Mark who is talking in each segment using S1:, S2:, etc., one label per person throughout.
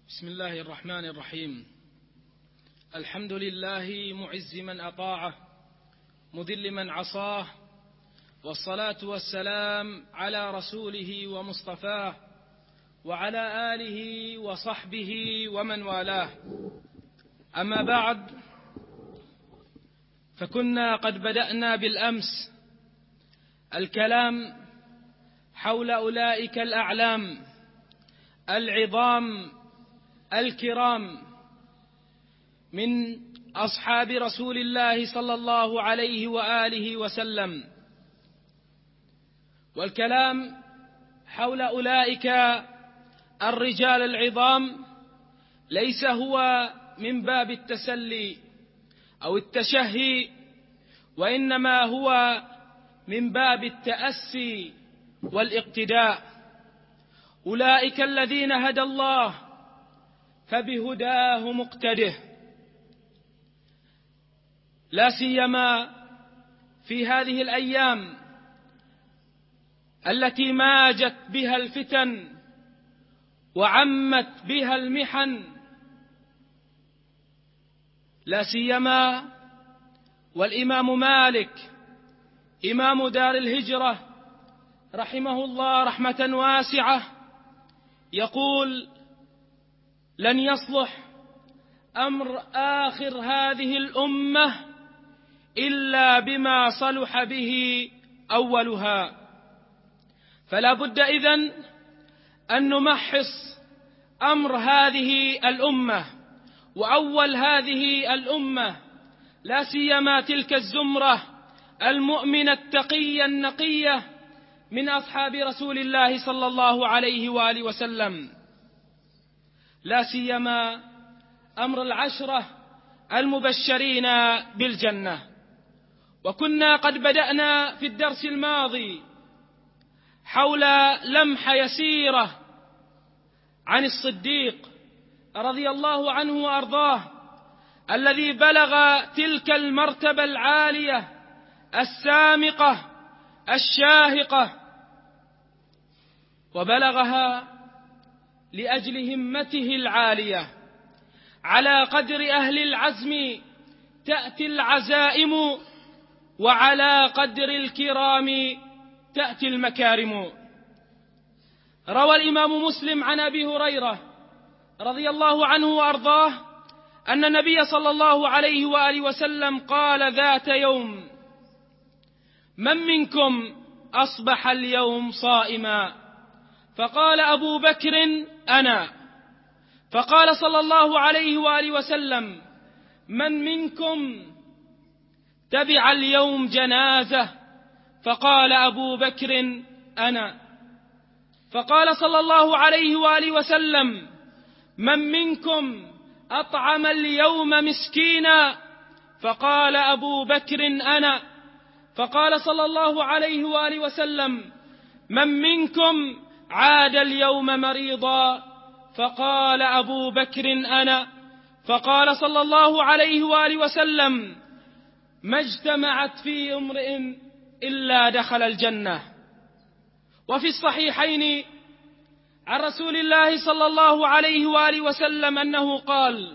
S1: بسم الله الرحمن الرحيم. الحمد لله معز من أطاعه مذل من عصاه، والصلاة والسلام على رسوله ومصطفاه وعلى آله وصحبه ومن والاه. أما بعد، فكنا قد بدأنا بالأمس الكلام حول أولئك الأعلام العظام الكرام من أصحاب رسول الله صلى الله عليه وآله وسلم، والكلام حول أولئك الرجال العظام ليس هو من باب التسلي أو التشهي، وإنما هو من باب التأسي والاقتداء. أولئك الذين هدى الله فبهداه مقتده، لا سيما في هذه الأيام التي ماجت بها الفتن وعمت بها المحن، لا سيما والإمام مالك إمام دار الهجرة رحمه الله رحمة واسعة يقول: لن يصلح أمر آخر هذه الأمة إلا بما صلح به أولها. فلا بد إذن أن نمحص أمر هذه الأمة وأول هذه الأمة، لا سيما تلك الزمرة المؤمنة التقية النقية من أصحاب رسول الله صلى الله عليه وآله وسلم، لا سيما أمر العشرة المبشرين بالجنة. وكنا قد بدأنا في الدرس الماضي حول لمحة يسيرة عن الصديق رضي الله عنه وأرضاه، الذي بلغ تلك المرتبة العالية السامقة الشاهقة، وبلغها لأجل همته العالية. على قدر أهل العزم تأتي العزائم، وعلى قدر الكرام تأتي المكارم. روى الإمام مسلم عن أبي هريرة رضي الله عنه وأرضاه أن النبي صلى الله عليه وآله وسلم قال ذات يوم: من منكم أصبح اليوم صائما؟ فقال أبو بكر: أنا. فقال صلى الله عليه وآله وسلم: من منكم تبع اليوم جنازة؟ فقال أبو بكر: أنا. فقال صلى الله عليه وآله وسلم: من منكم أطعم اليوم مسكينا؟ فقال أبو بكر: أنا. فقال صلى الله عليه وآله وسلم: من منكم عاد اليوم مريضا؟ فقال أبو بكر: أنا. فقال صلى الله عليه وآله وسلم: ما اجتمعت في امرئ إلا دخل الجنة. وفي الصحيحين عن رسول الله صلى الله عليه وآله وسلم أنه قال: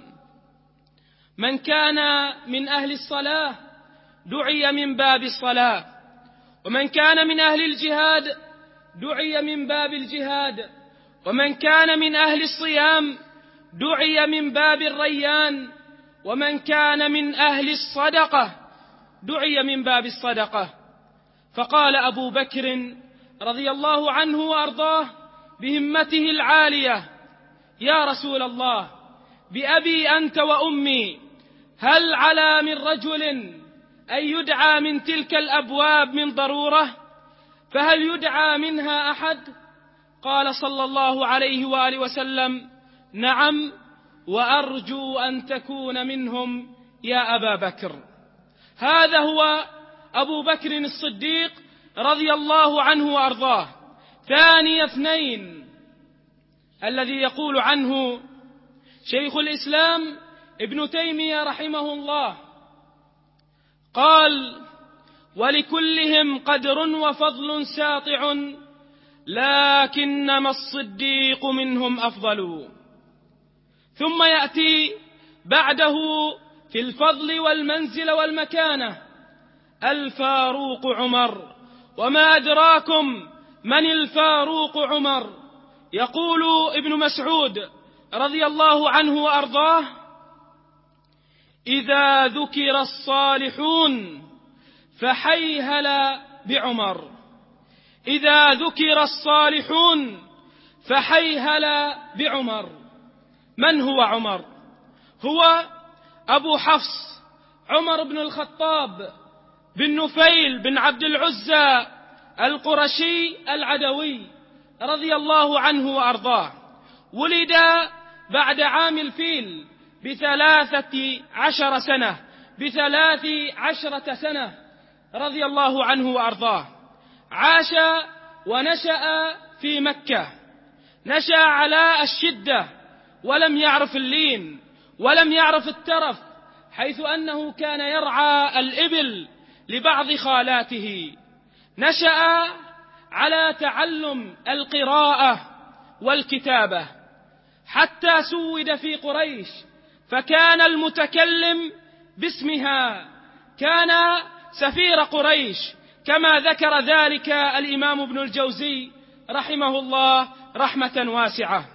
S1: من كان من أهل الصلاة دعي من باب الصلاة، ومن كان من أهل الجهاد دعي من باب الجهاد، ومن كان من أهل الصيام دعي من باب الريان، ومن كان من أهل الصدقة دعي من باب الصدقة. فقال أبو بكر رضي الله عنه وأرضاه بهمته العالية: يا رسول الله، بأبي أنت وأمي، هل على من رجل أن يدعى من تلك الأبواب من ضرورة؟ فهل يدعى منها أحد؟ قال صلى الله عليه وآله وسلم: نعم، وأرجو أن تكون منهم يا أبا بكر. هذا هو أبو بكر الصديق رضي الله عنه وأرضاه، ثاني اثنين، الذي يقول عنه شيخ الإسلام ابن تيمية رحمه الله، قال: ولكلهم قدر وفضل ساطع، لكنما الصديق منهم أفضل. ثم يأتي بعده في الفضل والمنزل والمكانة الفاروق عمر. وما أدراكم من الفاروق عمر؟ يقول ابن مسعود رضي الله عنه وأرضاه: إذا ذكر الصالحون فحيهل بعمر. إذا ذكر الصالحون فحيهل بعمر. من هو عمر؟ هو أبو حفص عمر بن الخطاب بن نفيل بن عبد العزى القرشي العدوي رضي الله عنه وأرضاه. ولد بعد عام الفيل ب13 سنة رضي الله عنه وأرضاه. عاش ونشأ في مكة، نشأ على الشدة ولم يعرف اللين ولم يعرف الترف، حيث أنه كان يرعى الإبل لبعض خالاته. نشأ على تعلم القراءة والكتابة حتى سود في قريش، فكان المتكلم باسمها، كان سفير قريش، كما ذكر ذلك الإمام ابن الجوزي رحمه الله رحمة واسعة.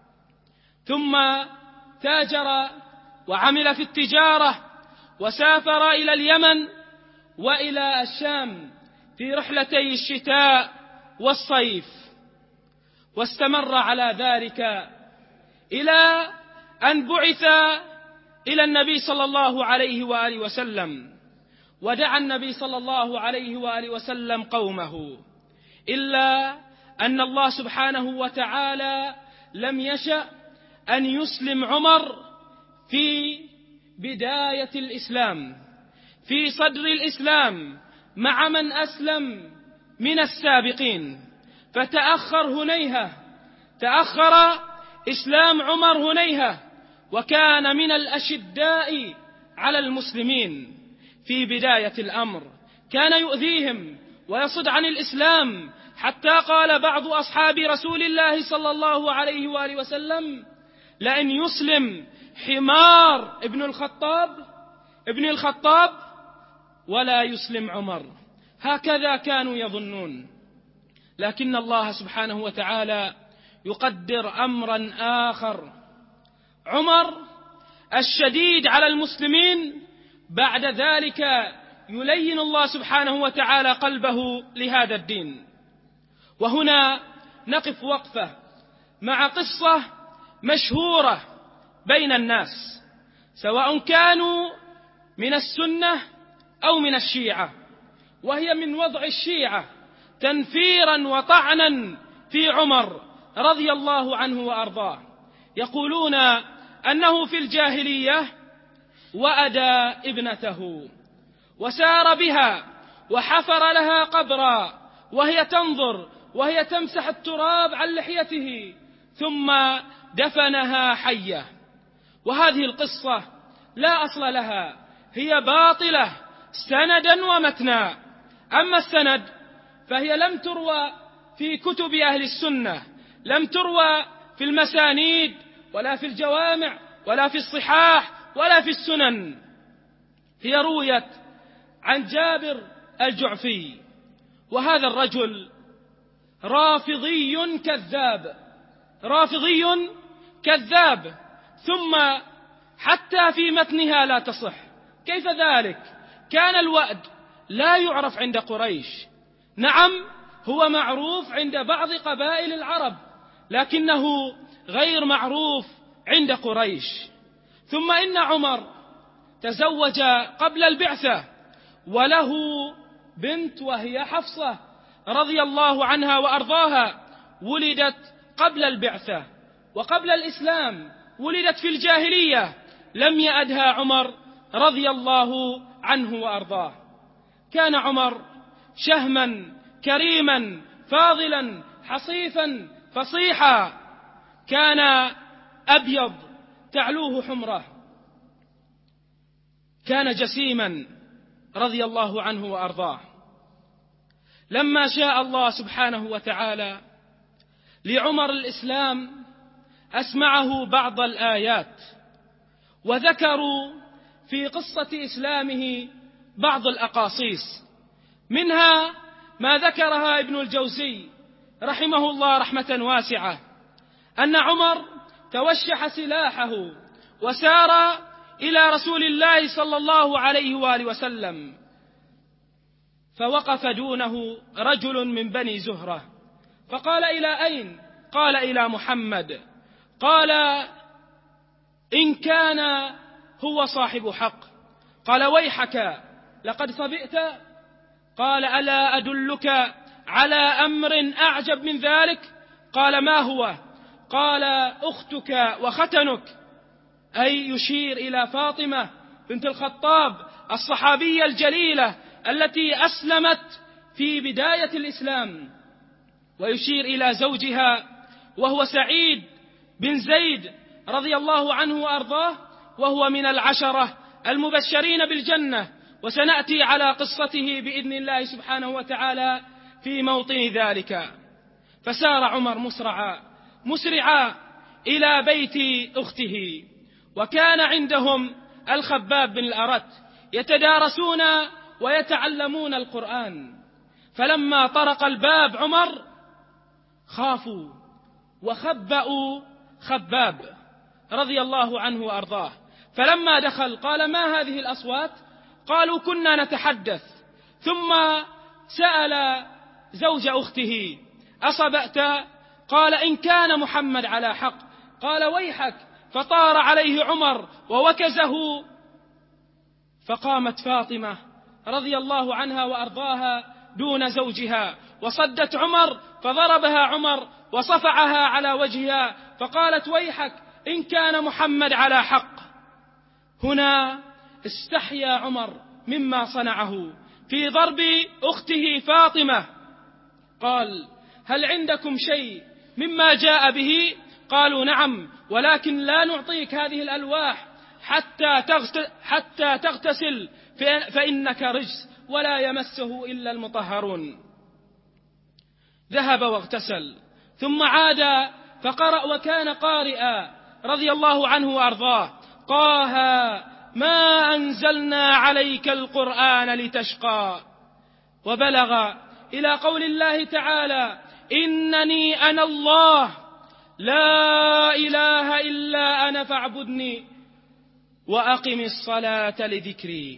S1: ثم تاجر وعمل في التجارة، وسافر إلى اليمن وإلى الشام في رحلتي الشتاء والصيف، واستمر على ذلك إلى أن بعث إلى النبي صلى الله عليه وآله وسلم، ودعا النبي صلى الله عليه وآله وسلم قومه، إلا أن الله سبحانه وتعالى لم يشأ أن يسلم عمر في بداية الإسلام، في صدر الإسلام، مع من أسلم من السابقين، فتأخر هنيهة، تأخر إسلام عمر هنيهة، وكان من الأشداء على المسلمين في بداية الأمر، كان يؤذيهم ويصد عن الإسلام، حتى قال بعض أصحاب رسول الله صلى الله عليه وآله وسلم: لأن يسلم حمار ابن الخطاب ولا يسلم عمر. هكذا كانوا يظنون، لكن الله سبحانه وتعالى يقدر أمرا آخر. عمر الشديد على المسلمين بعد ذلك يلين الله سبحانه وتعالى قلبه لهذا الدين. وهنا نقف وقفة مع قصة مشهورة بين الناس، سواء كانوا من السنة أو من الشيعة، وهي من وضع الشيعة تنفيرا وطعنا في عمر رضي الله عنه وأرضاه. يقولون أنه في الجاهلية وأدى ابنته وسار بها وحفر لها قبرا وهي تنظر وهي تمسح التراب عن لحيته، ثم دفنها حية. وهذه القصة لا أصل لها، هي باطلة سندا ومتنا. أما السند فهي لم تروى في كتب أهل السنة، لم تروى في المسانيد ولا في الجوامع ولا في الصحاح ولا في السنن. هي رويت عن جابر الجعفي، وهذا الرجل رافضي كذاب، ثم حتى في متنها لا تصح. كيف ذلك؟ كان الوأد لا يعرف عند قريش، نعم هو معروف عند بعض قبائل العرب، لكنه غير معروف عند قريش. ثم إن عمر تزوج قبل البعثة، وله بنت وهي حفصة رضي الله عنها وأرضاها، ولدت قبل البعثة وقبل الإسلام، ولدت في الجاهلية، لم يأدها عمر رضي الله عنه وأرضاه. كان عمر شهما كريما فاضلا حصيفا فصيحا، كان أبيض تعلوه حمرة، كان جسيما رضي الله عنه وأرضاه. لما شاء الله سبحانه وتعالى لعمر الإسلام أسمعه بعض الآيات، وذكروا في قصة إسلامه بعض الأقاصيص، منها ما ذكرها ابن الجوزي رحمه الله رحمة واسعة، أن عمر توشح سلاحه وسار إلى رسول الله صلى الله عليه وآله وسلم، فوقف دونه رجل من بني زهرة فقال: إلى أين؟ قال: إلى محمد. قال: إن كان هو صاحب حق. قال: ويحك لقد صبئت. قال: ألا أدلك على أمر أعجب من ذلك؟ قال: ما هو؟ قال: أختك وختنك، أي يشير إلى فاطمة بنت الخطاب الصحابية الجليلة التي أسلمت في بداية الإسلام، ويشير إلى زوجها وهو سعيد بن زيد رضي الله عنه وأرضاه، وهو من العشرة المبشرين بالجنة، وسنأتي على قصته بإذن الله سبحانه وتعالى في موطن ذلك. فسار عمر مسرعا إلى بيت أخته، وكان عندهم الخباب بن الأرت يتدارسون ويتعلمون القرآن. فلما طرق الباب عمر خافوا وخبأوا خباب رضي الله عنه وأرضاه، فلما دخل قال: ما هذه الأصوات؟ قالوا: كنا نتحدث. ثم سأل زوج أخته: أصبأت؟ قال: إن كان محمد على حق. قال: ويحك. فطار عليه عمر ووكزه، فقامت فاطمة رضي الله عنها وأرضاها دون زوجها وصدت عمر، فضربها عمر وصفعها على وجهها، فقالت: ويحك إن كان محمد على حق. هنا استحيا عمر مما صنعه في ضرب أخته فاطمة. قال: هل عندكم شيء مما جاء به؟ قالوا: نعم، ولكن لا نعطيك هذه الألواح حتى تغتسل، فإنك رجس ولا يمسه إلا المطهرون. ذهب واغتسل، ثم عاد فقرأ، وكان قارئا رضي الله عنه وأرضاه: طه ما أنزلنا عليك القرآن لتشقى. وبلغ إلى قول الله تعالى: إنني أنا الله لا إله إلا أنا فاعبدني وأقم الصلاة لذكري.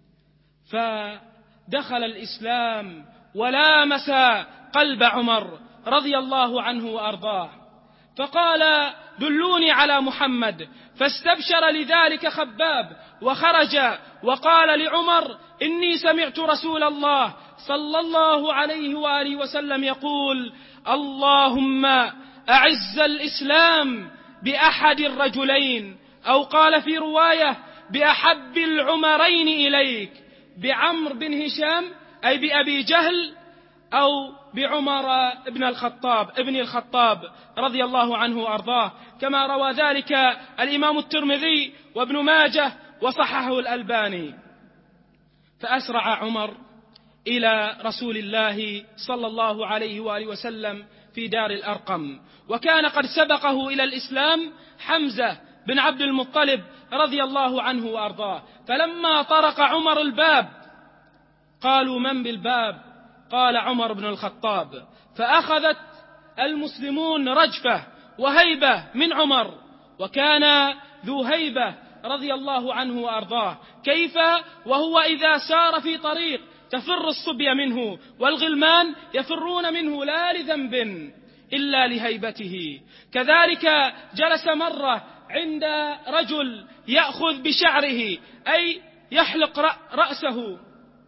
S1: فدخل الإسلام ولامس قلب عمر رضي الله عنه وأرضاه، فقال: دلوني على محمد. فاستبشر لذلك خباب وخرج وقال لعمر: إني سمعت رسول الله صلى الله عليه وآله وسلم يقول: اللهم أعز الإسلام بأحد الرجلين، أو قال في رواية: بأحب العمرين إليك، بعمر بن هشام أي بأبي جهل، أو بعمر ابن الخطاب رضي الله عنه وأرضاه، كما روى ذلك الإمام الترمذي وابن ماجه وصححه الألباني. فأسرع عمر إلى رسول الله صلى الله عليه وآله وسلم في دار الأرقم، وكان قد سبقه إلى الإسلام حمزة بن عبد المطلب رضي الله عنه وأرضاه. فلما طرق عمر الباب قالوا: من بالباب؟ قال: عمر بن الخطاب. فأخذت المسلمون رجفة وهيبة من عمر، وكان ذو هيبة رضي الله عنه وأرضاه، كيف وهو إذا سار في طريق تفر الصبية منه والغلمان يفرون منه لا لذنب إلا لهيبته. كذلك جلس مرة عند رجل يأخذ بشعره أي يحلق رأسه،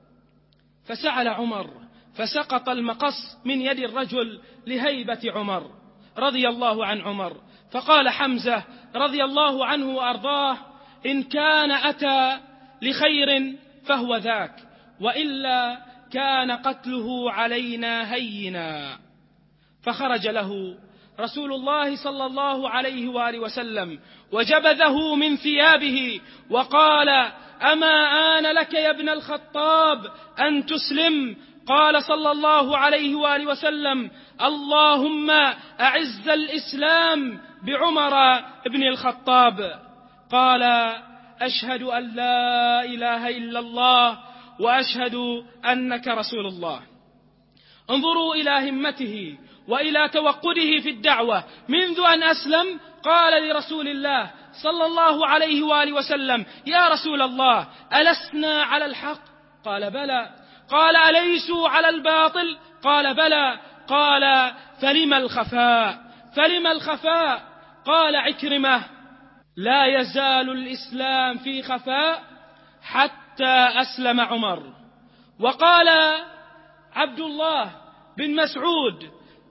S1: فسأل عمر فسقط المقص من يد الرجل لهيبة عمر رضي الله عن عمر. فقال حمزة رضي الله عنه وأرضاه: إن كان أتى لخير فهو ذاك، وإلا كان قتله علينا هينا. فخرج له رسول الله صلى الله عليه وآله وسلم وجبذه من ثيابه وقال: أما آن لك يا ابن الخطاب أن تسلم؟ قال صلى الله عليه وآله وسلم: اللهم أعز الإسلام بعمر بن الخطاب. قال: أشهد أن لا إله إلا الله وأشهد أنك رسول الله. انظروا إلى همته وإلى توقده في الدعوة منذ أن أسلم. قال لرسول الله صلى الله عليه وآله وسلم: يا رسول الله، ألسنا على الحق؟ قال: بلى. قال: أليسوا على الباطل؟ قال: بلى. قال: فلما الخفاء؟ فلما الخفاء؟ قال عكرمة: لا يزال الإسلام في خفاء حتى أسلم عمر. وقال عبد الله بن مسعود: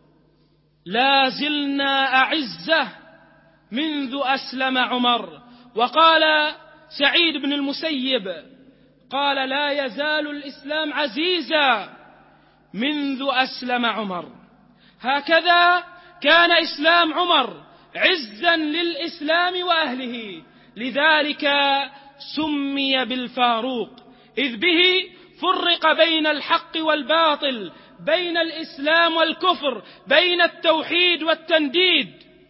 S1: لا زلنا أعزة منذ أسلم عمر. وقال سعيد بن المسيب: قال: لا يزال الإسلام عزيزا منذ أسلم عمر. هكذا كان إسلام عمر عزا للإسلام وأهله، لذلك سمي بالفاروق، إذ به فرق بين الحق والباطل، بين الإسلام والكفر، بين التوحيد والتنديد.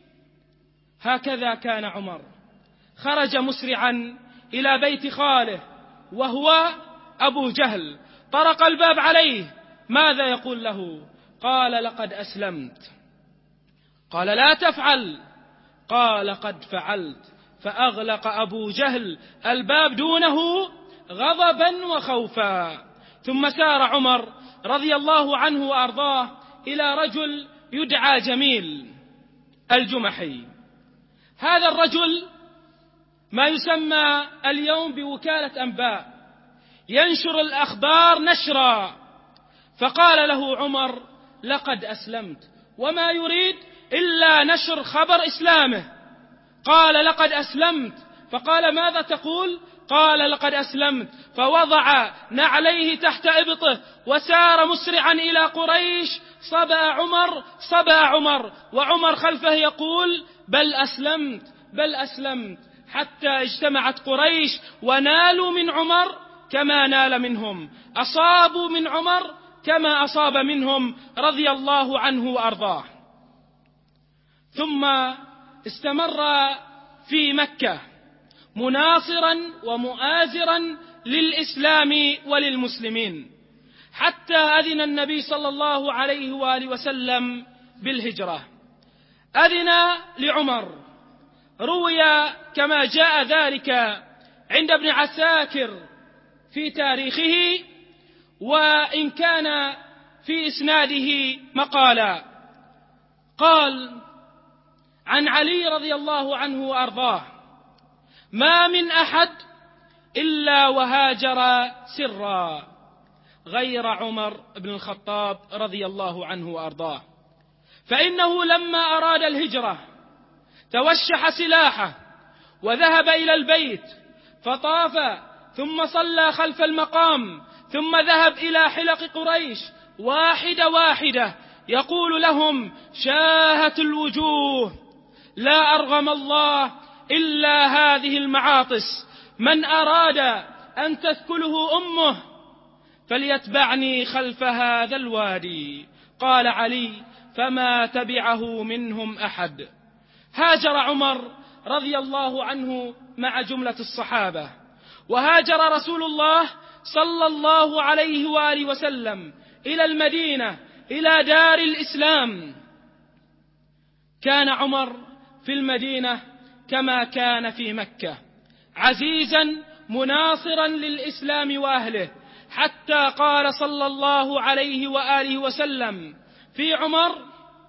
S1: هكذا كان عمر. خرج مسرعا إلى بيت خاله وهو أبو جهل، طرق الباب عليه. ماذا يقول له؟ قال: لقد أسلمت. قال: لا تفعل. قال: قد فعلت. فأغلق أبو جهل الباب دونه غضبا وخوفا. ثم سار عمر رضي الله عنه وأرضاه إلى رجل يدعى جميل الجمحي. هذا الرجل ما يسمى اليوم بوكالة أنباء، ينشر الأخبار نشرا. فقال له عمر: لقد أسلمت، وما يريد إلا نشر خبر إسلامه. قال: لقد أسلمت. فقال: ماذا تقول؟ قال: لقد أسلمت. فوضع نعليه تحت إبطه وسار مسرعا إلى قريش. صبأ عمر، صبأ عمر، وعمر خلفه يقول: بل أسلمت، بل أسلمت. حتى اجتمعت قريش ونالوا من عمر كما نال منهم، أصابوا من عمر كما أصاب منهم رضي الله عنه وأرضاه. ثم استمر في مكة مناصرا ومؤازرا للإسلام وللمسلمين، حتى أذن النبي صلى الله عليه وآله وسلم بالهجرة. أذن لعمر، روي كما جاء ذلك عند ابن عساكر في تاريخه، وإن كان في إسناده مقالا. قال عن علي رضي الله عنه وأرضاه: ما من أحد إلا وهاجر سرا غير عمر بن الخطاب رضي الله عنه وأرضاه، فإنه لما أراد الهجرة توشح سلاحه وذهب إلى البيت فطاف، ثم صلى خلف المقام، ثم ذهب إلى حلق قريش واحدة واحدة يقول لهم: شاهت الوجوه، لا أرغم الله إلا هذه المعاطس، من أراد أن تثكله أمه فليتبعني خلف هذا الوادي. قال علي: فما تبعه منهم أحد. هاجر عمر رضي الله عنه مع جملة الصحابة، وهاجر رسول الله صلى الله عليه وآله وسلم إلى المدينة، إلى دار الإسلام. كان عمر في المدينة كما كان في مكة، عزيزا مناصرا للإسلام وأهله، حتى قال صلى الله عليه وآله وسلم في عمر: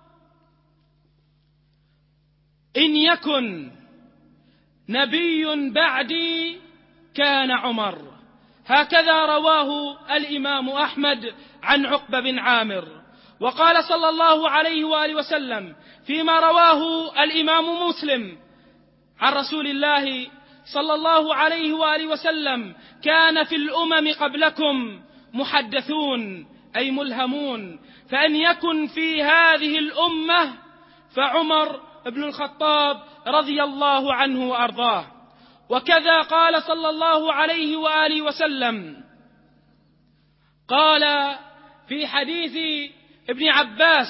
S1: إن يكن نبي بعدي كان عمر. هكذا رواه الإمام أحمد عن عقبة بن عامر. وقال صلى الله عليه وآله وسلم فيما رواه الإمام مسلم عن رسول الله صلى الله عليه وآله وسلم: كان في الأمم قبلكم محدثون، أي ملهمون، فإن يكن في هذه الأمة فعمر بن الخطاب رضي الله عنه وأرضاه. وكذا قال صلى الله عليه وآله وسلم: قال: في حديث ابن عباس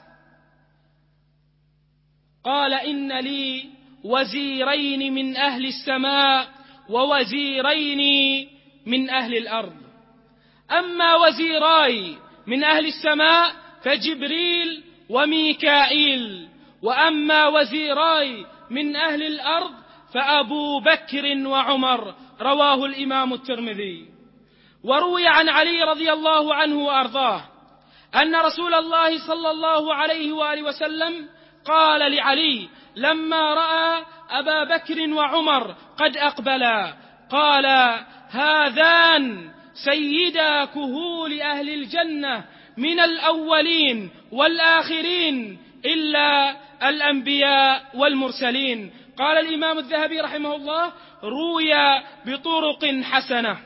S1: قال: إن لي وزيرين من أهل السماء ووزيرين من أهل الأرض، أما وزيراي من أهل السماء فجبريل وميكائيل، وأما وزيراي من أهل الأرض فأبو بكر وعمر. رواه الإمام الترمذي. وروي عن علي رضي الله عنه وأرضاه أن رسول الله صلى الله عليه وآله وسلم قال لعلي لما رأى أبا بكر وعمر قد أقبلا، قال: هذان سيدا كهول أهل الجنة من الأولين والآخرين إلا الأنبياء والمرسلين. قال الإمام الذهبي رحمه الله: روي بطرق حسنة.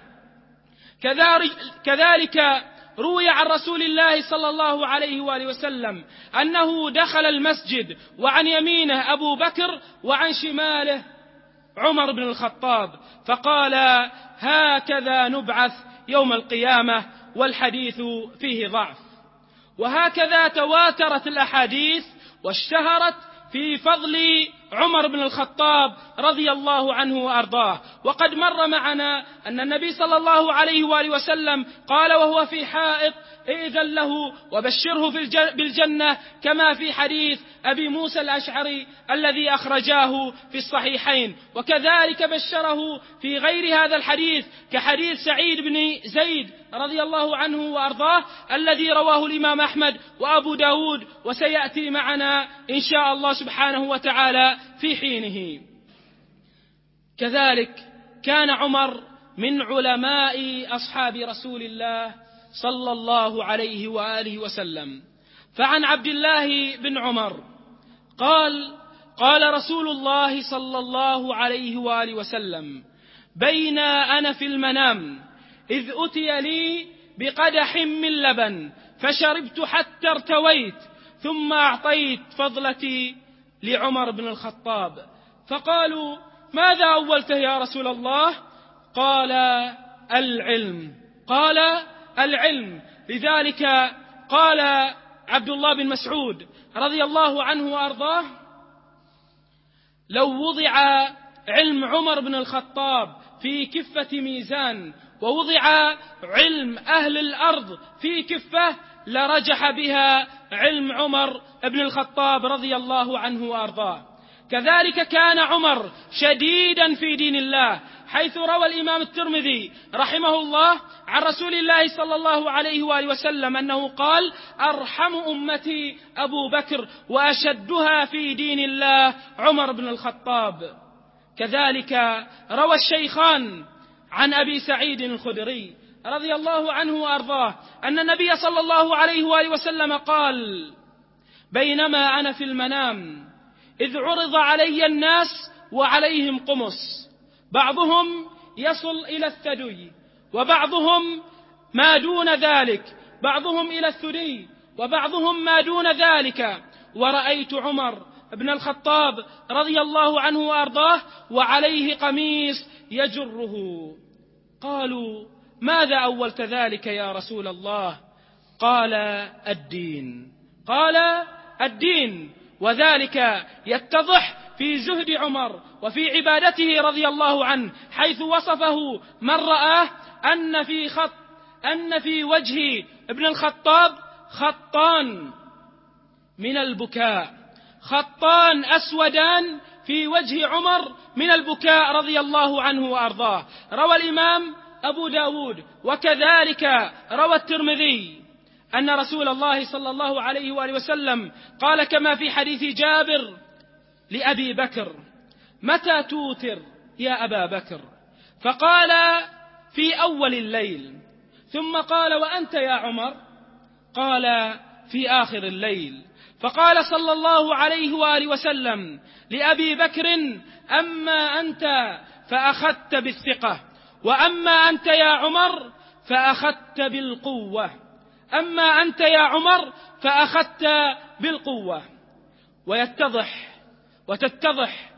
S1: كذلك روي عن رسول الله صلى الله عليه وآله وسلم أنه دخل المسجد وعن يمينه أبو بكر وعن شماله عمر بن الخطاب، فقال: هكذا نبعث يوم القيامة. والحديث فيه ضعف. وهكذا تواترت الأحاديث واشتهرت في فضل عمر بن الخطاب رضي الله عنه وأرضاه. وقد مر معنا أن النبي صلى الله عليه وآله وسلم قال وهو في حائط: ائذن له وبشره بالجنة، كما في حديث أبي موسى الأشعري الذي أخرجاه في الصحيحين. وكذلك بشره في غير هذا الحديث كحديث سعيد بن زيد رضي الله عنه وأرضاه الذي رواه الإمام أحمد وأبو داود، وسيأتي معنا إن شاء الله سبحانه وتعالى في حينه. كذلك كان عمر من علماء أصحاب رسول الله صلى الله عليه وآله وسلم. فعن عبد الله بن عمر قال: قال رسول الله صلى الله عليه وآله وسلم: بين أنا في المنام إذ أتي لي بقدح من لبن فشربت حتى ارتويت، ثم أعطيت فضلتي لعمر بن الخطاب، فقالوا: ماذا أولته يا رسول الله؟ قال: العلم. قال: العلم. لذلك قال عبد الله بن مسعود رضي الله عنه وأرضاه: لو وضع علم عمر بن الخطاب في كفة ميزان ووضع علم أهل الأرض في كفة لرجح بها علم عمر بن الخطاب رضي الله عنه وأرضاه. كذلك كان عمر شديدا في دين الله، حيث روى الإمام الترمذي رحمه الله عن رسول الله صلى الله عليه وآله وسلم أنه قال: أرحم أمتي أبو بكر وأشدها في دين الله عمر بن الخطاب. كذلك روى الشيخان عن أبي سعيد الخدري رضي الله عنه وأرضاه أن النبي صلى الله عليه وآله وسلم قال: بينما أنا في المنام إذ عرض علي الناس وعليهم قمص، بعضهم يصل إلى الثدي وبعضهم ما دون ذلك، بعضهم إلى الثدي وبعضهم ما دون ذلك، ورأيت عمر بن الخطاب رضي الله عنه وأرضاه وعليه قميص يجره. قالوا: ماذا أولت ذلك يا رسول الله؟ قال: الدين. قال: الدين. وذلك يتضح في زهد عمر وفي عبادته رضي الله عنه، حيث وصفه من رآه أن في وجه ابن الخطاب خطان من البكاء، خطان أسودان في وجه عمر من البكاء رضي الله عنه وأرضاه. روى الإمام أبو داود وكذلك روى الترمذي أن رسول الله صلى الله عليه وآله وسلم قال كما في حديث جابر لأبي بكر: متى توتر يا أبا بكر؟ فقال: في أول الليل. ثم قال: وأنت يا عمر؟ قال: في آخر الليل. فقال صلى الله عليه وآله وسلم لأبي بكر: أما أنت فأخذت بالثقة، وأما أنت يا عمر فأخذت بالقوة، أما أنت يا عمر فأخذت بالقوة. وتتضح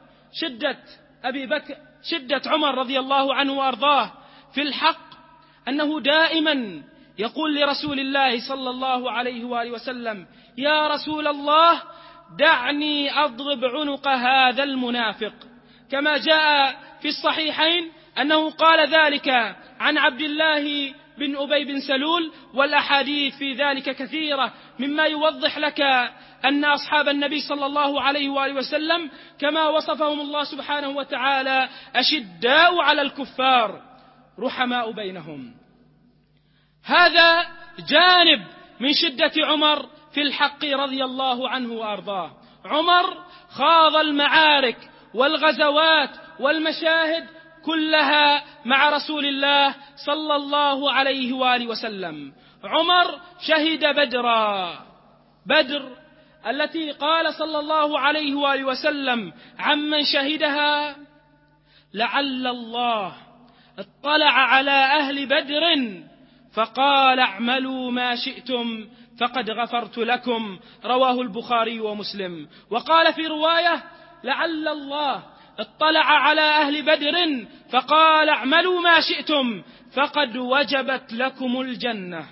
S1: شدة عمر رضي الله عنه وأرضاه في الحق، أنه دائما يقول لرسول الله صلى الله عليه وآله وسلم: يا رسول الله، دعني أضرب عنق هذا المنافق. كما جاء في الصحيحين أنه قال ذلك عن عبد الله بن أبي بن سلول، والأحاديث في ذلك كثيرة مما يوضح لك أن أصحاب النبي صلى الله عليه وآله وسلم كما وصفهم الله سبحانه وتعالى أشداء على الكفار رحماء بينهم. هذا جانب من شدة عمر في الحق رضي الله عنه وأرضاه. عمر خاض المعارك والغزوات والمشاهد كلها مع رسول الله صلى الله عليه وآله وسلم. عمر شهد بدر التي قال صلى الله عليه وآله وسلم عمن شهدها: لعل الله اطلع على أهل بدر فقال اعملوا ما شئتم فقد غفرت لكم، رواه البخاري ومسلم. وقال في رواية: لعل الله اطلع على أهل بدر فقال اعملوا ما شئتم فقد وجبت لكم الجنة.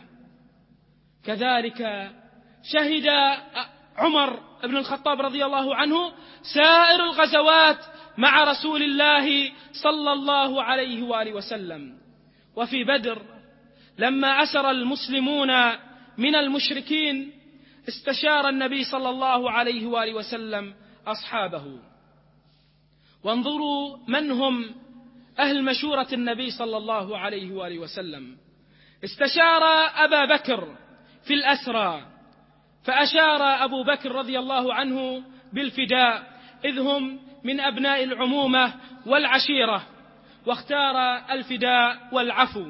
S1: كذلك شهد عمر بن الخطاب رضي الله عنه سائر الغزوات مع رسول الله صلى الله عليه وآله وسلم. وفي بدر لما أسر المسلمون من المشركين استشار النبي صلى الله عليه وآله وسلم أصحابه. وانظروا من هم أهل مشورة النبي صلى الله عليه وآله وسلم. استشار أبا بكر في الأسرى، فأشار أبو بكر رضي الله عنه بالفداء، إذ هم من أبناء العمومة والعشيرة، واختار الفداء والعفو.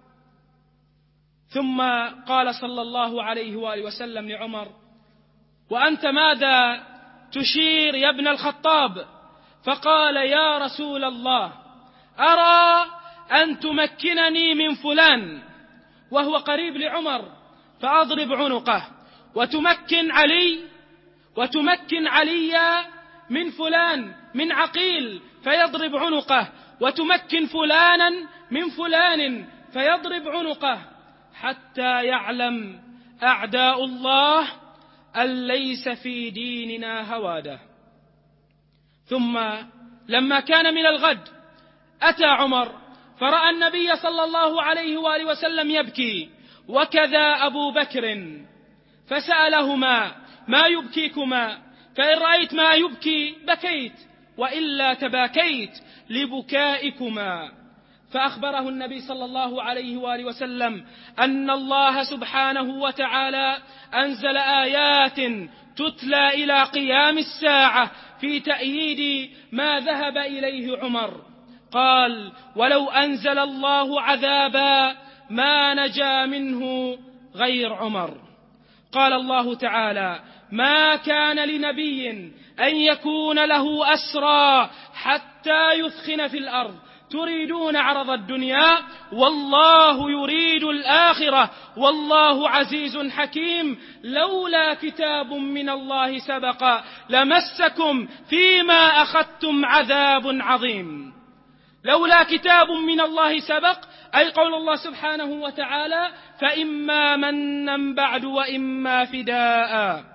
S1: ثم قال صلى الله عليه وآله وسلم لعمر: وأنت ماذا تشير يا ابن الخطاب؟ فقال: يا رسول الله، أرى أن تمكنني من فلان، وهو قريب لعمر، فأضرب عنقه، وتمكن علي من فلان من عقيل فيضرب عنقه، وتمكن فلانا من فلان فيضرب عنقه، حتى يعلم أعداء الله أن ليس في ديننا هواده. ثم لما كان من الغد أتى عمر فرأى النبي صلى الله عليه وآله وسلم يبكي، وكذا أبو بكر، فسألهما: ما يبكيكما؟ فإن رأيت ما يبكي بكيت، وإلا تباكيت لبكائكما. فأخبره النبي صلى الله عليه وآله وسلم أن الله سبحانه وتعالى أنزل آيات تتلى إلى قيام الساعة في تأييد ما ذهب إليه عمر. قال: ولو أنزل الله عذابا ما نجا منه غير عمر. قال الله تعالى: ما كان لنبي أن يكون له أسرى حتى يثخن في الأرض تريدون عرض الدنيا والله يريد الآخرة والله عزيز حكيم، لولا كتاب من الله سبق لمسكم فيما أخذتم عذاب عظيم. لولا كتاب من الله سبق، أي قول الله سبحانه وتعالى: فإما منا بعد وإما فداء.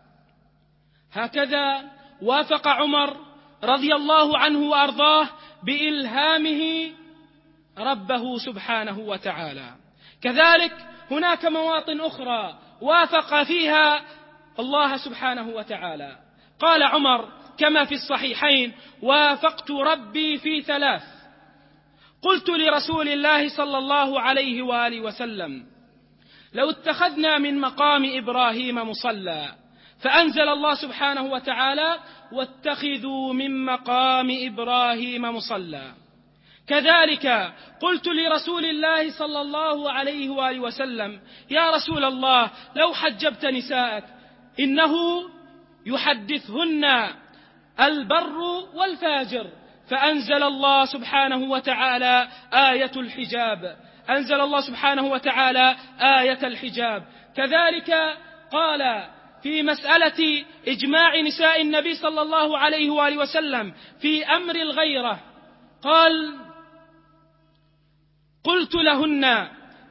S1: هكذا وافق عمر رضي الله عنه وأرضاه بإلهامه ربه سبحانه وتعالى. كذلك هناك مواطن أخرى وافق فيها الله سبحانه وتعالى. قال عمر كما في الصحيحين: وافقت ربي في 3. قلت لرسول الله صلى الله عليه وآله وسلم: لو اتخذنا من مقام إبراهيم مصلى، فأنزل الله سبحانه وتعالى: واتخذوا من مقام إبراهيم مصلى. كذلك قلت لرسول الله صلى الله عليه وآله وسلم: يا رسول الله، لو حجبت نساءك، إنه يحدثهن البر والفاجر. فأنزل الله سبحانه وتعالى آية الحجاب، أنزل الله سبحانه وتعالى آية الحجاب. كذلك قال في مسألة إجماع نساء النبي صلى الله عليه وآله وسلم في أمر الغيرة، قال: قلت لهن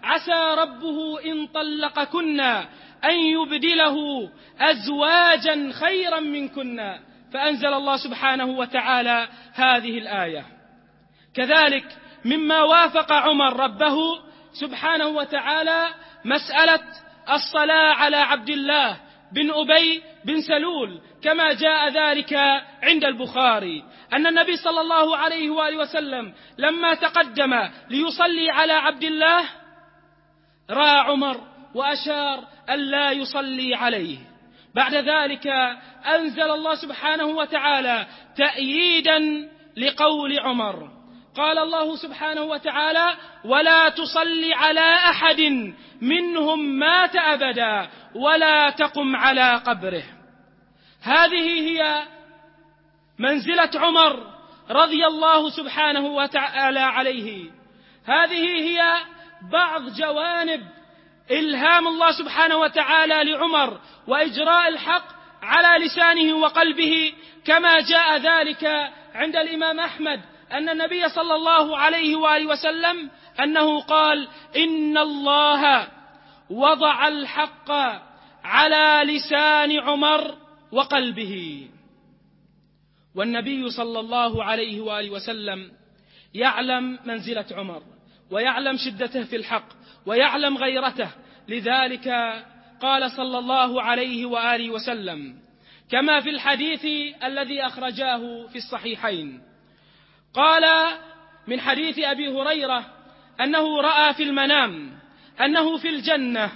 S1: عسى ربه إن طلقكن أن يبدله أزواجا خيرا منكن، فأنزل الله سبحانه وتعالى هذه الآية. كذلك مما وافق عمر ربه سبحانه وتعالى مسألة الصلاة على عبد الله بن أبي بن سلول، كما جاء ذلك عند البخاري أن النبي صلى الله عليه وآله وسلم لما تقدم ليصلي على عبد الله رأى عمر وأشار ألا يصلي عليه. بعد ذلك أنزل الله سبحانه وتعالى تأييدا لقول عمر، قال الله سبحانه وتعالى: ولا تصلي على أحد منهم مات أبدا ولا تقم على قبره. هذه هي منزلة عمر رضي الله سبحانه وتعالى عليه. هذه هي بعض جوانب إلهام الله سبحانه وتعالى لعمر وإجراء الحق على لسانه وقلبه، كما جاء ذلك عند الإمام أحمد أن النبي صلى الله عليه وآله وسلم أنه قال: إن الله وضع الحق على لسان عمر وقلبه. والنبي صلى الله عليه وآله وسلم يعلم منزلة عمر ويعلم شدته في الحق ويعلم غيرته، لذلك قال صلى الله عليه وآله وسلم كما في الحديث الذي أخرجاه في الصحيحين، قال من حديث أبي هريرة أنه رأى في المنام أنه في الجنة،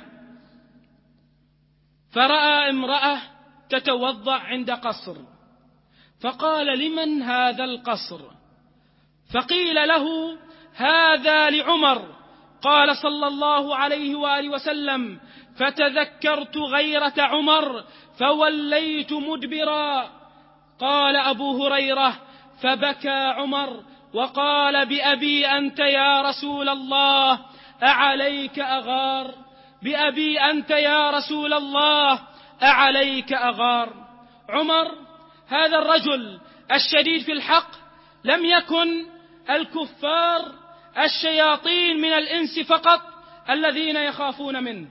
S1: فرأى امرأة تتوضأ عند قصر، فقال: لمن هذا القصر؟ فقيل له: هذا لعمر. قال صلى الله عليه وآله وسلم: فتذكرت غيرة عمر فوليت مدبرا. قال أبو هريرة: فبكى عمر وقال: بأبي أنت يا رسول الله أعليك أغار، بأبي أنت يا رسول الله أعليك أغار. عمر هذا الرجل الشديد في الحق لم يكن الكفار الشياطين من الإنس فقط الذين يخافون منه،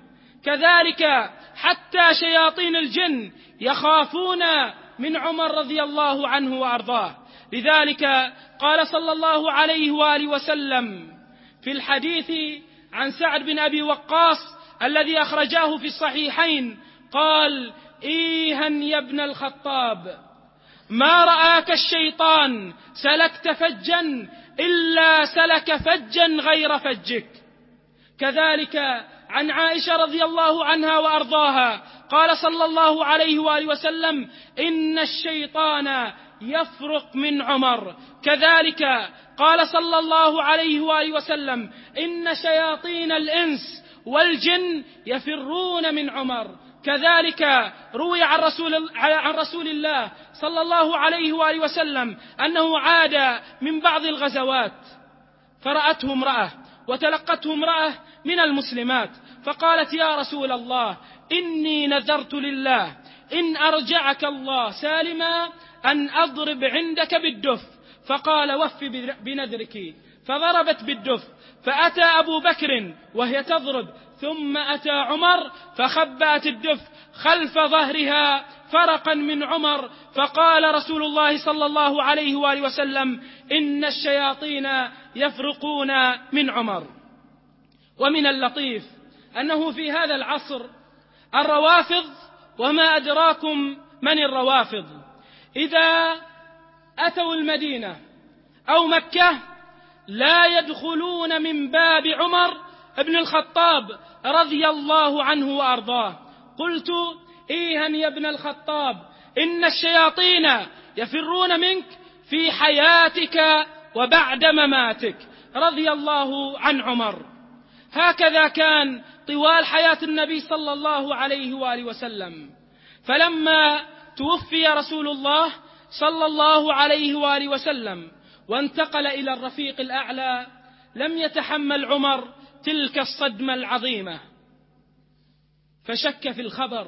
S1: كذلك حتى شياطين الجن يخافون من عمر رضي الله عنه وأرضاه. لذلك قال صلى الله عليه وآله وسلم في الحديث عن سعد بن أبي وقاص الذي أخرجاه في الصحيحين، قال: إيها يا ابن الخطاب، ما رآك الشيطان سلكت فجا إلا سلك فجا غير فجك. كذلك عن عائشة رضي الله عنها وأرضاها قال صلى الله عليه وآله وسلم: إن الشيطان يفرق من عمر. كذلك قال صلى الله عليه وآله وسلم: إن شياطين الإنس والجن يفرون من عمر. كذلك روي عن رسول الله صلى الله عليه وآله وسلم أنه عاد من بعض الغزوات فرأته امرأة وتلقته امرأة من المسلمات، فقالت: يا رسول الله، إني نذرت لله إن أرجعك الله سالما أن أضرب عندك بالدف. فقال: وف بنذرك. فضربت بالدف، فأتى أبو بكر وهي تضرب، ثم أتى عمر فخبأت الدف خلف ظهرها فرقا من عمر، فقال رسول الله صلى الله عليه وآله وسلم: إن الشياطين يفرقون من عمر. ومن اللطيف أنه في هذا العصر الروافض، وما أدراكم من الروافض، إذا أتوا المدينة أو مكة لا يدخلون من باب عمر ابن الخطاب رضي الله عنه وأرضاه. قلت: إيها يا ابن الخطاب، إن الشياطين يفرون منك في حياتك وبعد مماتك، رضي الله عن عمر. هكذا كان طوال حياة النبي صلى الله عليه وآله وسلم. فلما توفي رسول الله صلى الله عليه وآله وسلم وانتقل إلى الرفيق الأعلى، لم يتحمل عمر تلك الصدمة العظيمة، فشك في الخبر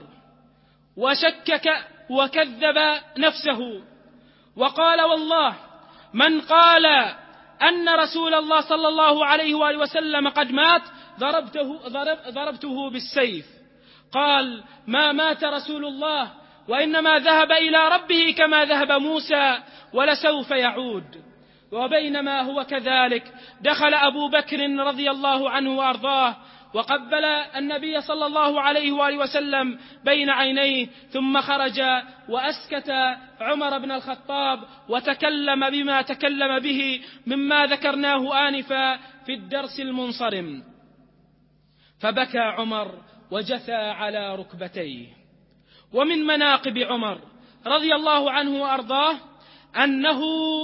S1: وشكك وكذب نفسه، وقال: والله من قال أن رسول الله صلى الله عليه وآله وسلم قد مات ضربته بالسيف. قال: ما مات رسول الله، وإنما ذهب إلى ربه كما ذهب موسى، ولسوف يعود. وبينما هو كذلك دخل أبو بكر رضي الله عنه وأرضاه وقبل النبي صلى الله عليه وآله وسلم بين عينيه، ثم خرج وأسكت عمر بن الخطاب وتكلم بما تكلم به مما ذكرناه آنفا في الدرس المنصرم. فبكى عمر وجثى على ركبتيه. ومن مناقب عمر رضي الله عنه وأرضاه أنه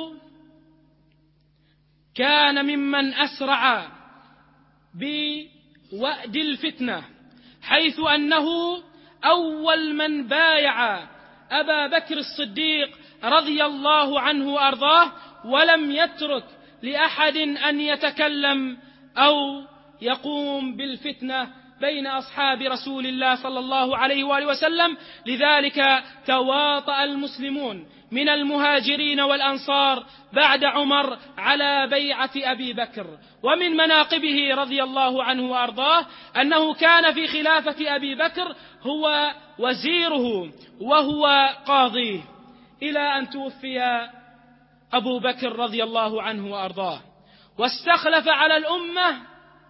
S1: كان ممن أسرع بوأد الفتنة، حيث أنه أول من بايع أبا بكر الصديق رضي الله عنه وأرضاه، ولم يترك لأحد أن يتكلم أو يقوم بالفتنة بين أصحاب رسول الله صلى الله عليه وآله وسلم. لذلك تواطأ المسلمون من المهاجرين والأنصار بعد عمر على بيعة أبي بكر. ومن مناقبه رضي الله عنه وأرضاه أنه كان في خلافة أبي بكر هو وزيره وهو قاضيه، إلى أن توفي أبو بكر رضي الله عنه وأرضاه، واستخلف على الأمة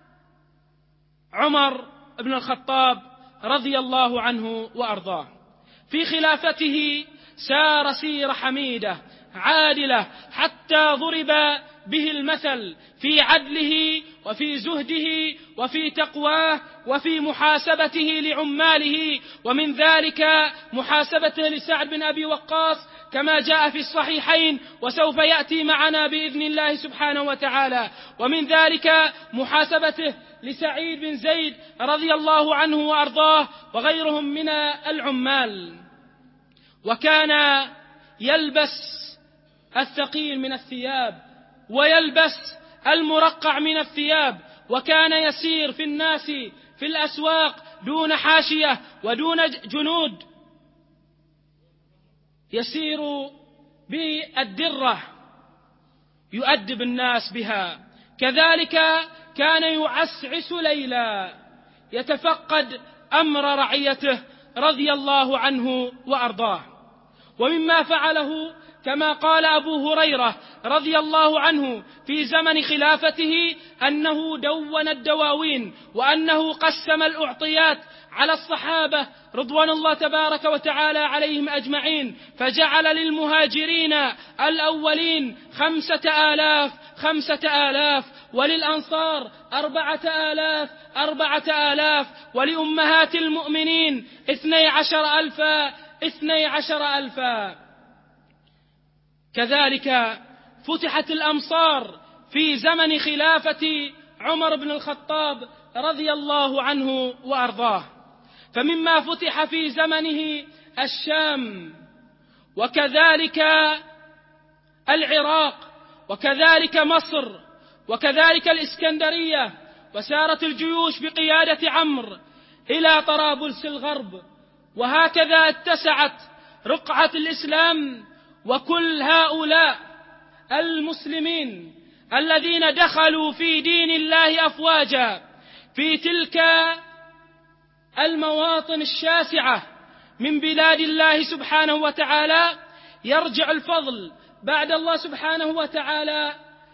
S1: عمر بن الخطاب رضي الله عنه وأرضاه. في خلافته سار سيرة حميدة عادلة، حتى ضرب به المثل في عدله وفي زهده وفي تقواه وفي محاسبته لعماله، ومن ذلك محاسبته لسعد بن أبي وقاص كما جاء في الصحيحين وسوف يأتي معنا بإذن الله سبحانه وتعالى، ومن ذلك محاسبته لسعيد بن زيد رضي الله عنه وأرضاه وغيرهم من العمال. وكان يلبس الثقيل من الثياب ويلبس المرقع من الثياب، وكان يسير في الناس في الأسواق دون حاشية ودون جنود، يسير بالدرة يؤدب الناس بها. كذلك كان يعسعس ليلا يتفقد أمر رعيته رضي الله عنه وأرضاه. ومما فعله كما قال أبو هريرة رضي الله عنه في زمن خلافته أنه دون الدواوين، وأنه قسم الأعطيات على الصحابة رضوان الله تبارك وتعالى عليهم أجمعين، فجعل للمهاجرين الأولين 5,000 وللأنصار 4,000 ولأمهات المؤمنين 12,000. كذلك فتحت الأمصار في زمن خلافة عمر بن الخطاب رضي الله عنه وأرضاه. فمما فتح في زمنه الشام، وكذلك العراق، وكذلك مصر، وكذلك الإسكندرية، وسارت الجيوش بقيادة عمرو إلى طرابلس الغرب، وهكذا اتسعت رقعة الإسلام. وكل هؤلاء المسلمين الذين دخلوا في دين الله أفواجا في تلك المواطن الشاسعة من بلاد الله سبحانه وتعالى، يرجع الفضل بعد الله سبحانه وتعالى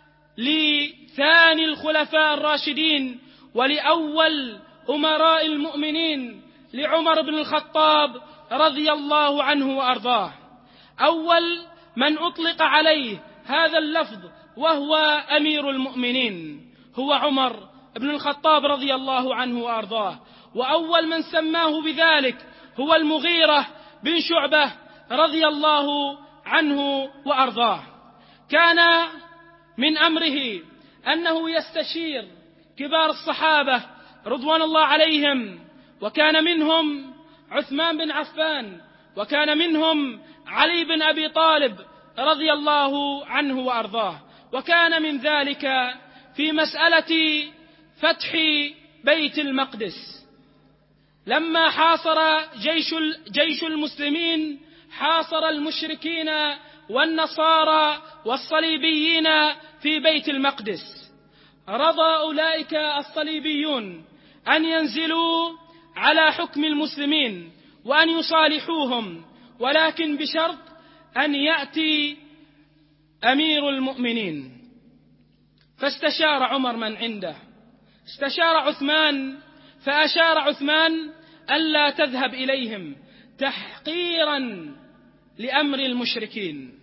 S1: لثاني الخلفاء الراشدين ولأول أمراء المؤمنين لعمر بن الخطاب رضي الله عنه وأرضاه. أول من أطلق عليه هذا اللفظ وهو أمير المؤمنين هو عمر بن الخطاب رضي الله عنه وأرضاه، وأول من سماه بذلك هو المغيرة بن شعبة رضي الله عنه وأرضاه. كان من أمره أنه يستشير كبار الصحابة رضوان الله عليهم، وكان منهم عثمان بن عفان، وكان منهم علي بن أبي طالب رضي الله عنه وأرضاه. وكان من ذلك في مسألة فتح بيت المقدس، لما حاصر جيش المسلمين حاصر المشركين والنصارى والصليبيين في بيت المقدس. رضى أولئك الصليبيون أن ينزلوا على حكم المسلمين وأن يصالحوهم، ولكن بشرط أن يأتي أمير المؤمنين. فاستشار عمر من عنده، استشار عثمان، فأشار عثمان ألا تذهب إليهم تحقيرا لأمر المشركين.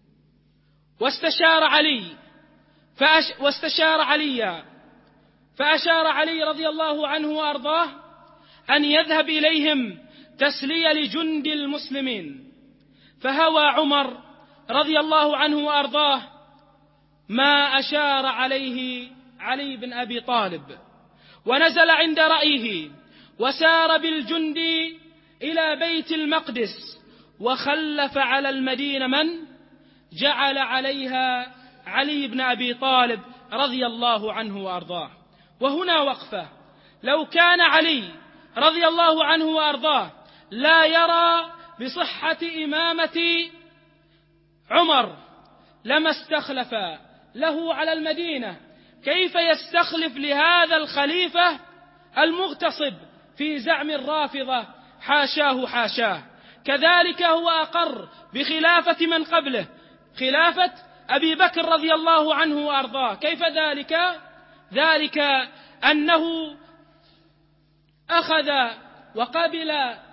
S1: واستشار علي فأشار علي رضي الله عنه وأرضاه أن يذهب إليهم تسلية لجند المسلمين. فهوى عمر رضي الله عنه وأرضاه ما أشار عليه علي بن أبي طالب، ونزل عند رأيه وسار بالجند إلى بيت المقدس، وخلف على المدينة من جعل عليها علي بن أبي طالب رضي الله عنه وأرضاه. وهنا وقفة، لو كان علي رضي الله عنه وأرضاه لا يرى بصحة إمامة عمر لما استخلف له على المدينة. كيف يستخلف لهذا الخليفة المغتصب في زعم الرافضة؟ حاشاه حاشاه. كذلك هو أقر بخلافة من قبله، خلافة أبي بكر رضي الله عنه وأرضاه. كيف ذلك؟ ذلك أنه أخذ وقبل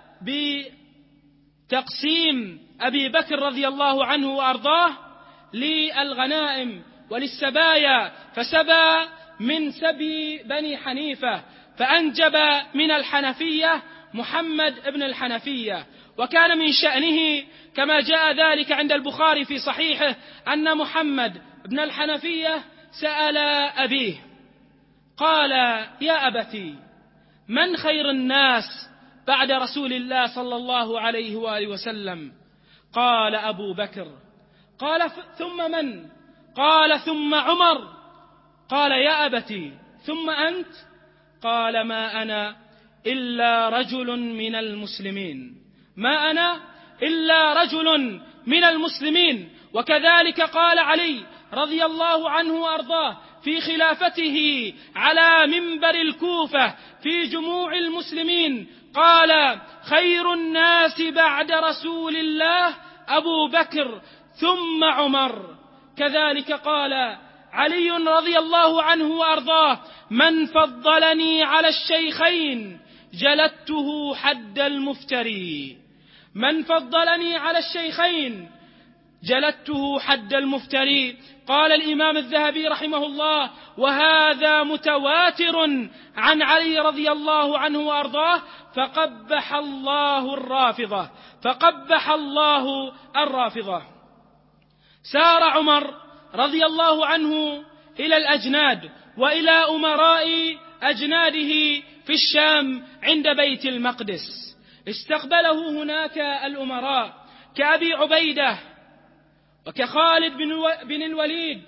S1: بتقسيم أبي بكر رضي الله عنه وأرضاه للغنائم وللسبايا، فسبى من سبي بني حنيفة، فأنجب من الحنفية محمد ابن الحنفية. وكان من شأنه كما جاء ذلك عند البخاري في صحيحه أن محمد ابن الحنفية سأل أبيه قال: يا أبتي، من خير الناس بعد رسول الله صلى الله عليه وآله وسلم؟ قال: أبو بكر. قال: ثم من؟ قال: ثم عمر. قال: يا أبتي، ثم أنت؟ قال: ما أنا إلا رجل من المسلمين، ما أنا إلا رجل من المسلمين. وكذلك قال علي رضي الله عنه وأرضاه في خلافته على منبر الكوفة في جموع المسلمين، قال: خير الناس بعد رسول الله أبو بكر ثم عمر. كذلك قال علي رضي الله عنه وأرضاه: من فضلني على الشيخين جلدته حد المفتري، من فضلني على الشيخين جلدته حد المفتري. قال الإمام الذهبي رحمه الله: وهذا متواتر عن علي رضي الله عنه وأرضاه، فقبح الله الرافضة، فقبح الله الرافضة. سار عمر رضي الله عنه إلى الأجناد وإلى أمراء أجناده في الشام عند بيت المقدس. استقبله هناك الأمراء كأبي عبيدة وكخالد بن الوليد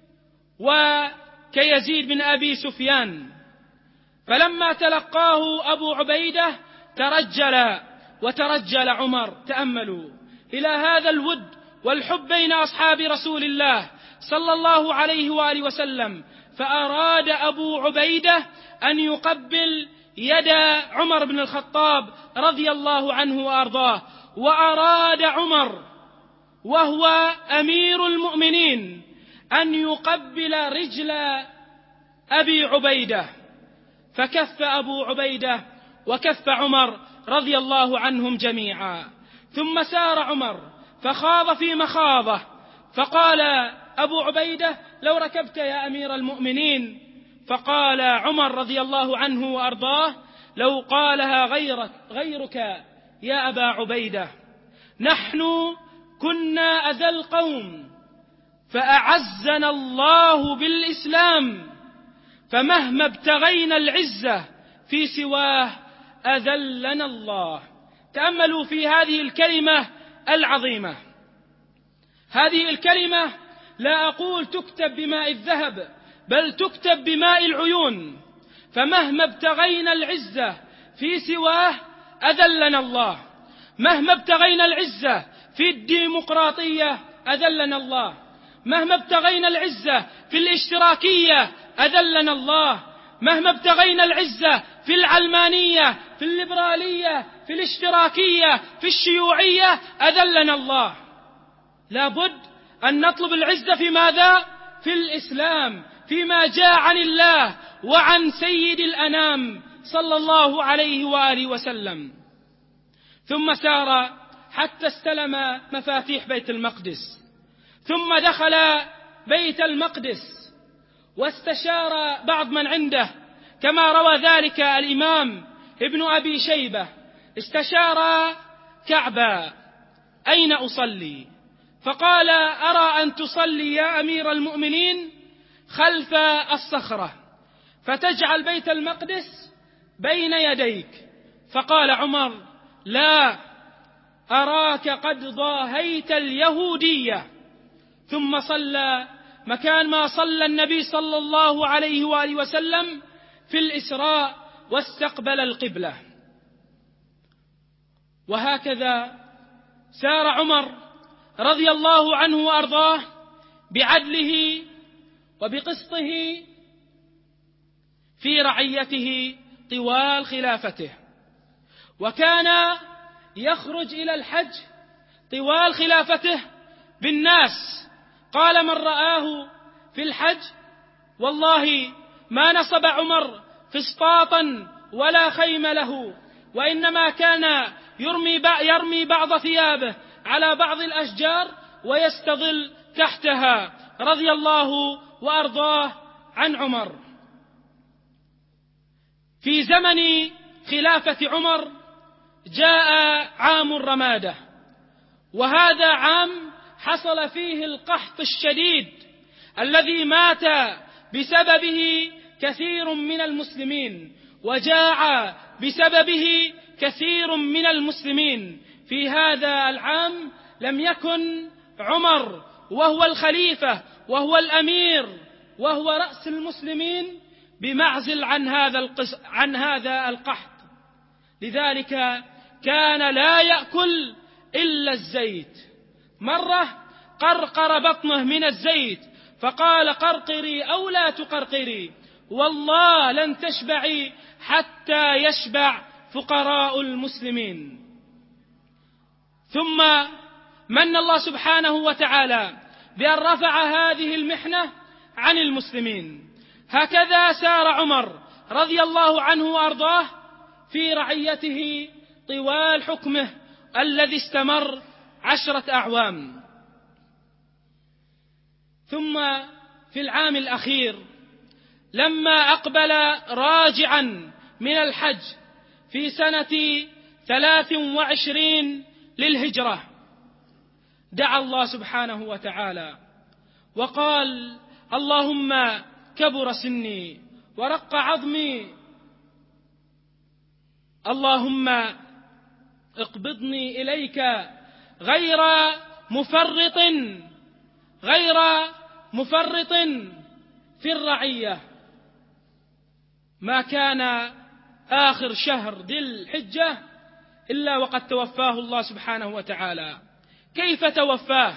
S1: وكيزيد بن أبي سفيان. فلما تلقاه أبو عبيدة وترجل عمر. تأملوا إلى هذا الود والحب بين أصحاب رسول الله صلى الله عليه وآله وسلم. فأراد أبو عبيدة أن يقبل يد عمر بن الخطاب رضي الله عنه وأرضاه، وأراد عمر وهو أمير المؤمنين أن يقبل رجل أبي عبيدة، فكف أبو عبيدة وكف عمر رضي الله عنهم جميعا. ثم سار عمر فخاض في مخاضه، فقال أبو عبيدة: لو ركبت يا أمير المؤمنين. فقال عمر رضي الله عنه وأرضاه: لو قالها غيرك يا أبا عبيدة. نحن كنا أذى القوم فأعزنا الله بالإسلام، فمهما ابتغينا العزة في سواه أذلنا الله. تأملوا في هذه الكلمة العظيمة. هذه الكلمة لا أقول تكتب بماء الذهب، بل تكتب بماء العيون. فمهما ابتغينا العزة في سواه أذلنا الله، مهما ابتغينا العزة في الديمقراطية أذلنا الله. مهما ابتغينا العزة في الاشتراكية أذلنا الله. مهما ابتغينا العزة في العلمانية، في الليبرالية، في الاشتراكية، في الشيوعية أذلنا الله. لابد أن نطلب العزة في ماذا؟ في الإسلام، فيما جاء عن الله وعن سيد الأنام صلى الله عليه وآله وسلم. ثم سار حتى استلم مفاتيح بيت المقدس، ثم دخل بيت المقدس واستشار بعض من عنده، كما روى ذلك الإمام ابن أبي شيبة. استشار كعبا: أين أصلي؟ فقال: أرى أن تصلي يا أمير المؤمنين خلف الصخرة، فتجعل بيت المقدس بين يديك. فقال عمر: لا، أراك قد ضاهيت اليهودية. ثم صلى مكان ما صلى النبي صلى الله عليه وآله وسلم في الإسراء واستقبل القبلة. وهكذا سار عمر رضي الله عنه وأرضاه بعدله وبقسطه في رعيته طوال خلافته، وكان يخرج إلى الحج طوال خلافته بالناس. قال من رآه في الحج: والله ما نصب عمر فسطاطا ولا خيم له، وإنما كان يرمي بعض ثيابه على بعض الأشجار ويستظل تحتها، رضي الله وأرضاه عن عمر. في زمن خلافة عمر جاء عام الرمادة، وهذا عام حصل فيه القحط الشديد الذي مات بسببه كثير من المسلمين، وجاع بسببه كثير من المسلمين. في هذا العام لم يكن عمر وهو الخليفة وهو الأمير وهو رأس المسلمين بمعزل عن هذا القحط، لذلك كان لا يأكل إلا الزيت. مرة قرقر بطنه من الزيت فقال: قرقري أو لا تقرقري، والله لن تشبعي حتى يشبع فقراء المسلمين. ثم من الله سبحانه وتعالى بأن رفع هذه المحنة عن المسلمين. هكذا سار عمر رضي الله عنه وأرضاه في رعيته طوال حكمه الذي استمر 10 أعوام. ثم في العام الأخير لما أقبل راجعا من الحج في سنة 23 للهجرة، دعا الله سبحانه وتعالى وقال: اللهم كبر سني ورق عظمي، اللهم اقبضني إليك غير مفرط في الرعية. ما كان آخر شهر ذي الحجة إلا وقد توفاه الله سبحانه وتعالى. كيف توفاه؟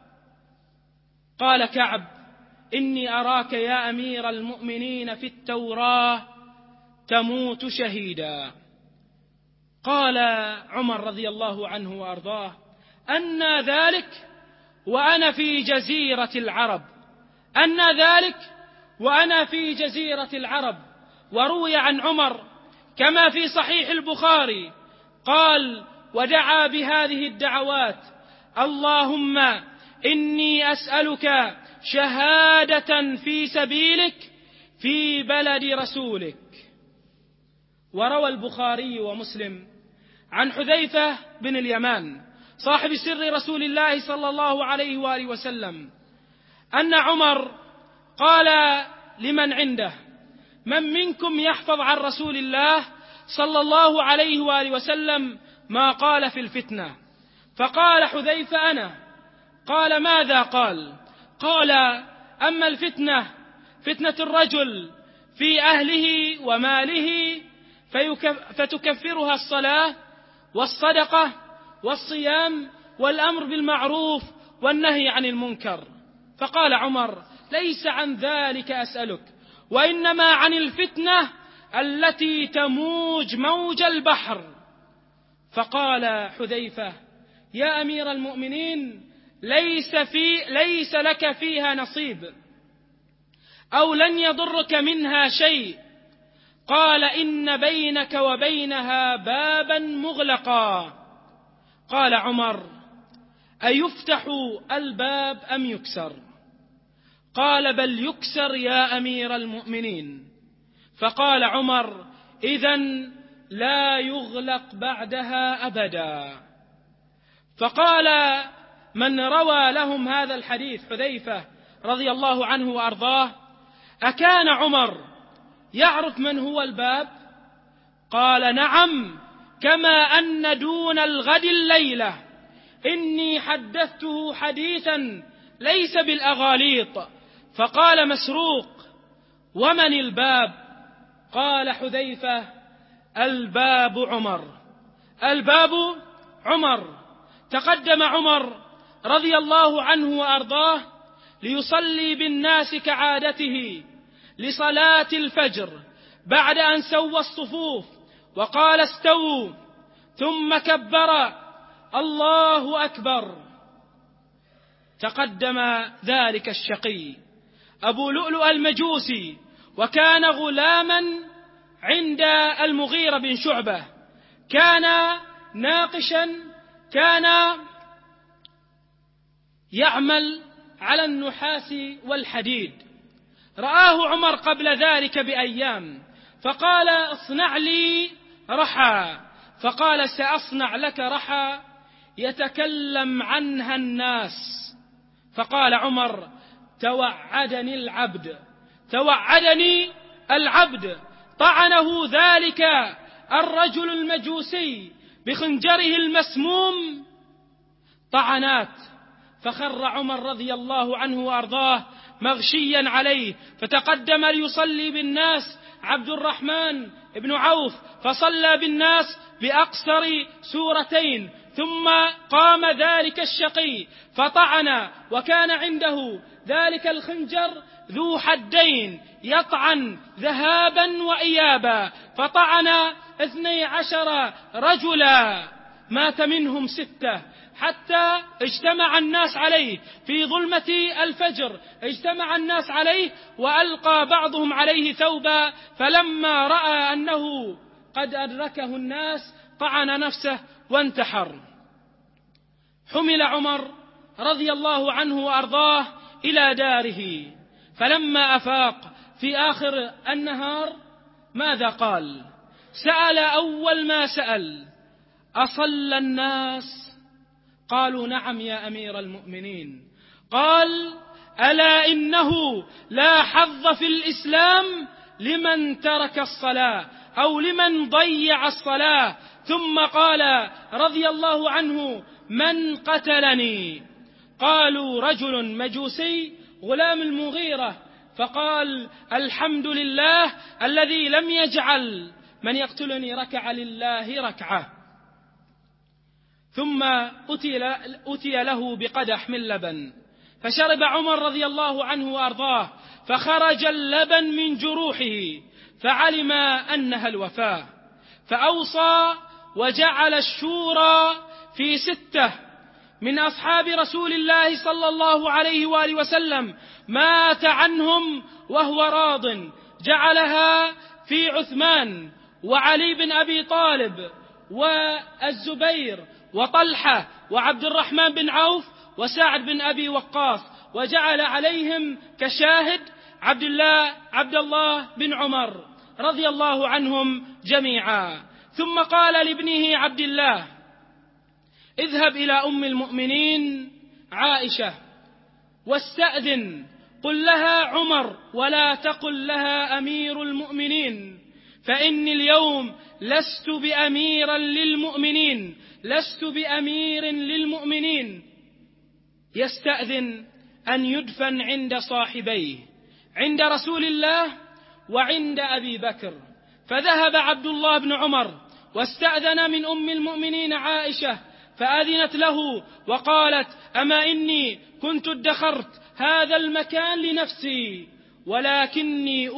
S1: قال كعب: إني أراك يا أمير المؤمنين في التوراة تموت شهيدا. قال عمر رضي الله عنه وأرضاه: أنى ذلك وأنا في جزيرة العرب، أنى ذلك وأنا في جزيرة العرب. وروي عن عمر كما في صحيح البخاري قال: ودعا بهذه الدعوات: اللهم إني أسألك شهادة في سبيلك في بلد رسولك. وروى البخاري ومسلم عن حذيفة بن اليمان صاحب سر رسول الله صلى الله عليه وآله وسلم أن عمر قال لمن عنده: من منكم يحفظ عن رسول الله صلى الله عليه وآله وسلم ما قال في الفتنة؟ فقال حذيفة: أنا. قال: ماذا قال؟ قال: أما الفتنة فتنة الرجل في أهله وماله فتكفرها الصلاة والصدقة والصيام والأمر بالمعروف والنهي عن المنكر. فقال عمر: ليس عن ذلك أسألك، وإنما عن الفتنة التي تموج موج البحر. فقال حذيفة: يا أمير المؤمنين، ليس لك فيها نصيب، أو لن يضرك منها شيء. قال: إن بينك وبينها بابا مغلقا. قال عمر: أيفتح الباب أم يكسر؟ قال: بل يكسر يا أمير المؤمنين. فقال عمر: إذن لا يغلق بعدها أبدا. فقال من روى لهم هذا الحديث حذيفة رضي الله عنه وأرضاه: أكان عمر يعرف من هو الباب؟ قال: نعم، كما أن دون الغد الليلة إني حدثته حديثا ليس بالأغاليط. فقال مسروق: ومن الباب؟ قال حذيفة: الباب عمر. الباب عمر. تقدم عمر رضي الله عنه وأرضاه ليصلي بالناس كعادته لصلاة الفجر، بعد أن سوى الصفوف وقال: استووا، ثم كبر: الله أكبر. تقدم ذلك الشقي أبو لؤلؤ المجوسي، وكان غلاما عند المغيرة بن شعبة، كان ناقشا، كان يعمل على النحاس والحديد. رآه عمر قبل ذلك بأيام، فقال: اصنع لي رحى. فقال: سأصنع لك رحى يتكلم عنها الناس. فقال عمر: توعدني العبد، توعدني العبد. طعنه ذلك الرجل المجوسي بخنجره المسموم طعنات، فخر عمر رضي الله عنه وأرضاه مغشيا عليه. فتقدم ليصلي بالناس عبد الرحمن بن عوف، فصلى بالناس بأقصر سورتين، ثم قام ذلك الشقي فطعن، وكان عنده ذلك الخنجر ذو حدين يطعن ذهابا وإيابا، فطعن 12 رجلا، مات منهم 6، حتى اجتمع الناس عليه في ظلمة الفجر، اجتمع الناس عليه وألقى بعضهم عليه ثوبا، فلما رأى أنه قد أدركه الناس طعن نفسه وانتحر. حمل عمر رضي الله عنه وأرضاه إلى داره، فلما أفاق في آخر النهار ماذا قال؟ سأل أول ما سأل: أصلى الناس؟ قالوا: نعم يا أمير المؤمنين. قال: ألا إنه لا حظ في الإسلام لمن ترك الصلاة أو لمن ضيع الصلاة. ثم قال رضي الله عنه: من قتلني؟ قالوا: رجل مجوسي غلام المغيرة. فقال: الحمد لله الذي لم يجعل من يقتلني ركع لله ركعة. ثم أتي له بقدح من لبن، فشرب عمر رضي الله عنه وأرضاه، فخرج اللبن من جروحه، فعلم أنها الوفاة، فأوصى وجعل الشورى في 6 من أصحاب رسول الله صلى الله عليه وآله وسلم مات عنهم وهو راض، جعلها في عثمان وعلي بن أبي طالب والزبير وطلحة وعبد الرحمن بن عوف وسعد بن أبي وقاص، وجعل عليهم كشاهد عبد الله بن عمر رضي الله عنهم جميعا. ثم قال لابنه عبد الله: اذهب إلى أم المؤمنين عائشة واستأذن، قل لها عمر ولا تقل لها أمير المؤمنين، فإني اليوم لست بأمير للمؤمنين. يستأذن أن يدفن عند صاحبيه، عند رسول الله وعند أبي بكر. فذهب عبد الله بن عمر واستأذن من أم المؤمنين عائشة، فأذنت له وقالت: أما إني كنت ادخرت هذا المكان لنفسي ولكني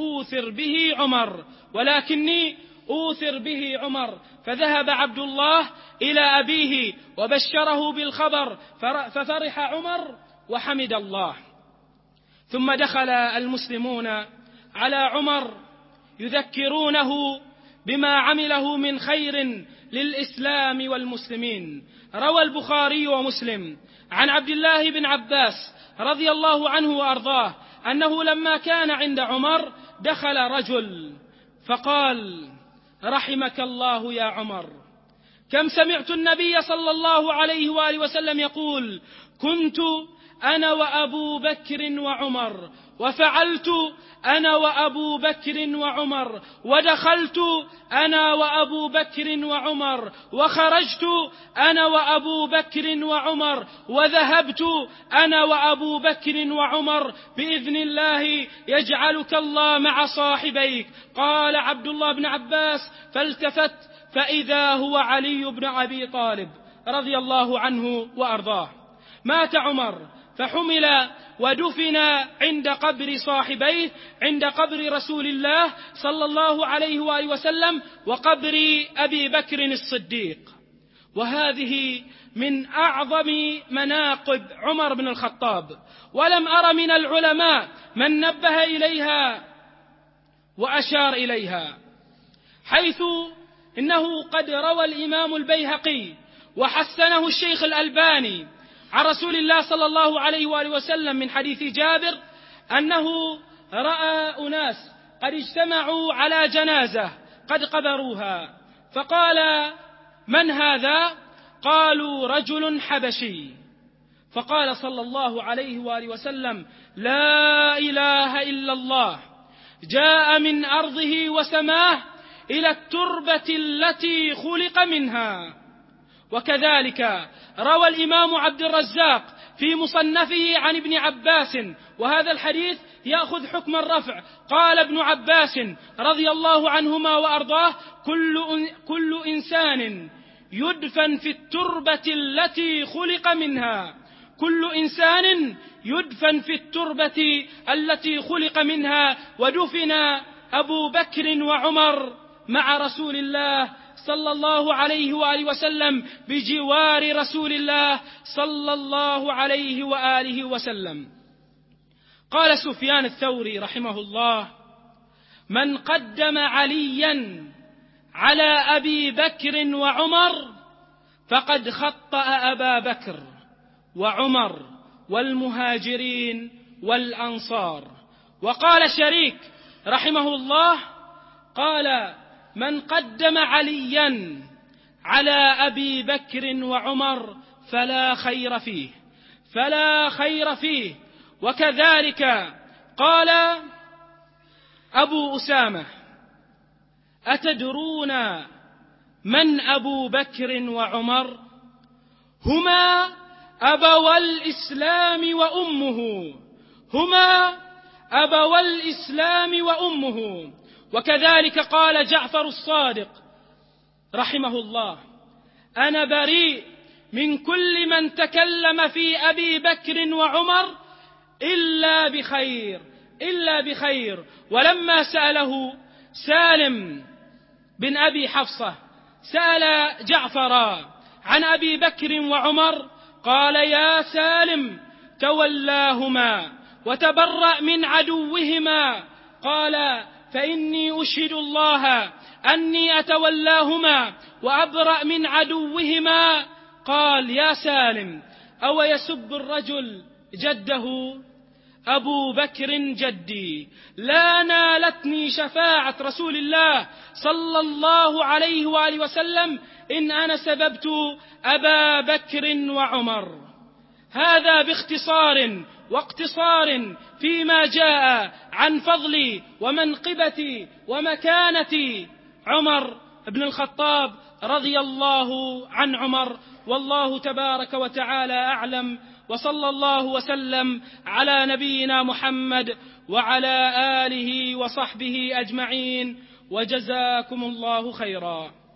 S1: أوثر به عمر. فذهب عبد الله إلى أبيه وبشره بالخبر، ففرح عمر وحمد الله. ثم دخل المسلمون على عمر يذكرونه بما عمله من خير للإسلام والمسلمين. روى البخاري ومسلم عن عبد الله بن عباس رضي الله عنه وأرضاه أنه لما كان عند عمر دخل رجل فقال: رحمك الله يا عمر، كم سمعت النبي صلى الله عليه وآله وسلم يقول: كنت أنا وأبو بكر وعمر، وفعلت أنا وأبو بكر وعمر، ودخلت أنا وأبو بكر وعمر، وخرجت أنا وأبو بكر وعمر، وذهبت أنا وأبو بكر وعمر، بإذن الله يجعلك الله مع صاحبيك. قال عبد الله بن عباس: فالتفت فإذا هو علي بن أبي طالب رضي الله عنه وأرضاه. مات عمر فحمل ودفن عند قبر صاحبيه، عند قبر رسول الله صلى الله عليه وآله وسلم وقبر أبي بكر الصديق. وهذه من أعظم مناقب عمر بن الخطاب، ولم أر من العلماء من نبه إليها وأشار إليها، حيث إنه قد روى الإمام البيهقي وحسنه الشيخ الألباني عن رسول الله صلى الله عليه وآله وسلم من حديث جابر أنه رأى أناس قد اجتمعوا على جنازة قد قبروها، فقال: من هذا؟ قالوا: رجل حبشي. فقال صلى الله عليه وآله وسلم: لا إله إلا الله، جاء من أرضه وسماه إلى التربة التي خلق منها. وكذلك روى الإمام عبد الرزاق في مصنفه عن ابن عباس، وهذا الحديث يأخذ حكم الرفع. قال ابن عباس رضي الله عنهما وأرضاه: كل إنسان يدفن في التربة التي خلق منها، كل إنسان يدفن في التربة التي خلق منها. ودفن أبو بكر وعمر مع رسول الله صلى الله عليه وآله وسلم بجوار رسول الله صلى الله عليه وآله وسلم. قال سفيان الثوري رحمه الله: من قدم عليا على أبي بكر وعمر فقد خطأ أبا بكر وعمر والمهاجرين والأنصار. وقال شريك رحمه الله: قال: من قدم عليا على أبي بكر وعمر فلا خير فيه. وكذلك قال أبو أسامة: أتدرون من أبو بكر وعمر؟ هما أبوا الإسلام وأمه. وكذلك قال جعفر الصادق رحمه الله: أنا بريء من كل من تكلم في أبي بكر وعمر إلا بخير. ولما سأله سالم بن أبي حفصة سأل جعفر عن أبي بكر وعمر قال: يا سالم تولاهما وتبرأ من عدوهما. قال: فإني أشهد الله أني أتولاهما وأبرأ من عدوهما. قال: يا سالم أو يسب الرجل جده؟ أبو بكر جدي، لا نالتني شفاعة رسول الله صلى الله عليه وآله وسلم إن أنا سببت أبا بكر وعمر. هذا باختصار واقتصار فيما جاء عن فضل ومنقبة ومكانة عمر بن الخطاب رضي الله عن عمر. والله تبارك وتعالى أعلم، وصلى الله وسلم على نبينا محمد وعلى آله وصحبه أجمعين، وجزاكم الله خيرا.